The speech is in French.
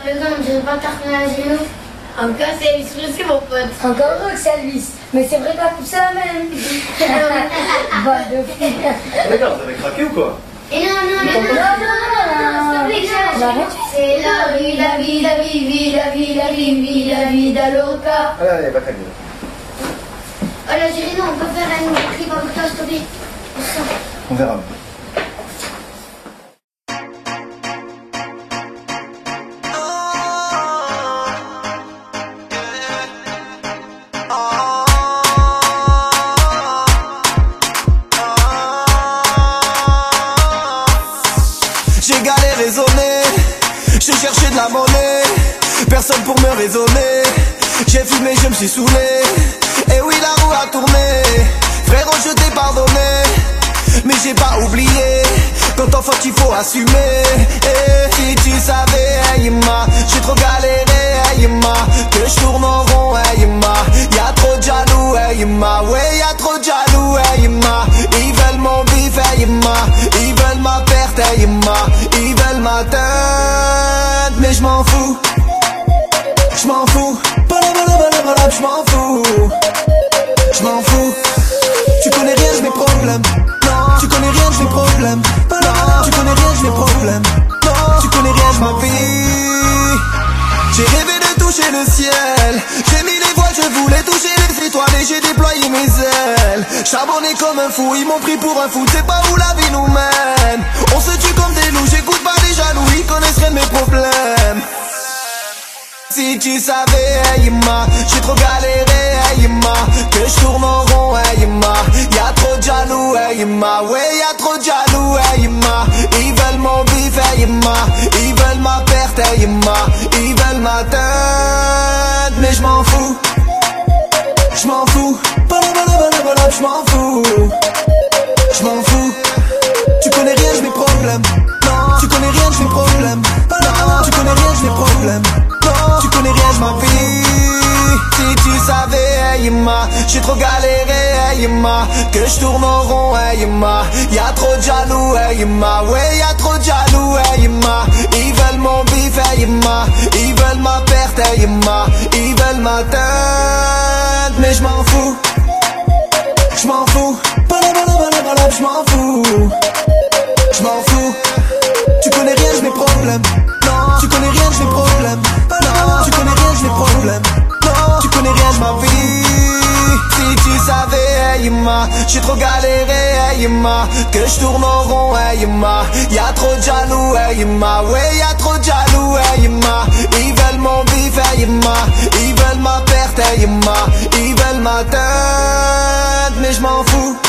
le gars, on dirait pas Tarkan Agino. Encore c'est Elvis Presley, mon pote. Encore heureux que c'est Elvis. Mais c'est vrai que la coupe ça même. Va de fou. Les gars, vous avez craqué ou quoi? Et non, c'est la vie, la vie, la vie, la vie, la vie, la vie, la loca. Allez, va ta gueule. Oh l'Algérie, non, on peut faire un clip avec toi, s'il te plaît. On verra. J'ai galéré raisonné, j'ai cherché de la monnaie, personne pour me raisonner. J'ai fumé, je me suis saoulé, et oui la roue a tourné. Frérot je t'ai pardonné, mais j'ai pas oublié. Quand en faute il faut assumer. Et si tu savais, hey, j'ai trop galéré, hey, que je tourne en rond, hey, y'a trop de jaloux, hey, ouais y'a trop de jaloux, hey, ils veulent mon bif, hey, ils veulent ma perte, hey, ils veulent ma teinte, mais je m'en fous, je m'en fous, je m'en fous, je m'en fous. Tu connais rien, je mes problèmes. Non, tu connais rien, je mes problèmes. Non, tu connais rien, je mes problèmes. Non, tu connais rien, je ma vie. J'ai rêvé de toucher le ciel. J'ai mis les voiles, je voulais toucher les étoiles et j'ai déployé mes ailes. Charbonné comme un fou, ils m'ont pris pour un fou. C'est pas où la vie nous mène. On se tue comme des loups, j'écoute pas les jaloux, ils connaissent rien de mes problèmes. Si tu savais, hey, j'ai trop galéré, hey, que je tourne en rond, hey, y'a trop de jaloux, hey, ouais y'a trop de jaloux, hey, ils veulent mon bif, hey, ils veulent ma perte, hey, ils veulent ma teinte, mais je m'en fous, je m'en fous, je m'en fous, je m'en fous. Tu connais rien, j'ai mes problèmes. Non, tu connais rien, j'ai mes problèmes. Non, tu connais rien, j'ai mes problèmes. Non, tu connais rien, ma vie. Si tu savais, hey, j'ai trop galéré, hey, que je tourne en rond, hey, y'a trop de jaloux, hey, ouais y'a trop de jaloux, hey, ils veulent mon bif, hey, ils veulent ma perte, hey, ils veulent ma teinte, mais je m'en fous, je m'en fous, je m'en fous, je m'en fous. Tu connais rien, j'ai mes problèmes. Non, tu connais rien, j'ai mes problèmes. Non, tu connais rien, j'ai mes problèmes. Non, tu connais rien, ma vie. Si tu savais, hey, j'ai trop galéré, hey, que je tourne en rond, hey, y'a trop de jaloux, hey, ouais y'a trop de jaloux, hey, ils veulent mon bif, hey, ils veulent ma perte, hey, ils veulent ma teinte, mais je m'en fous.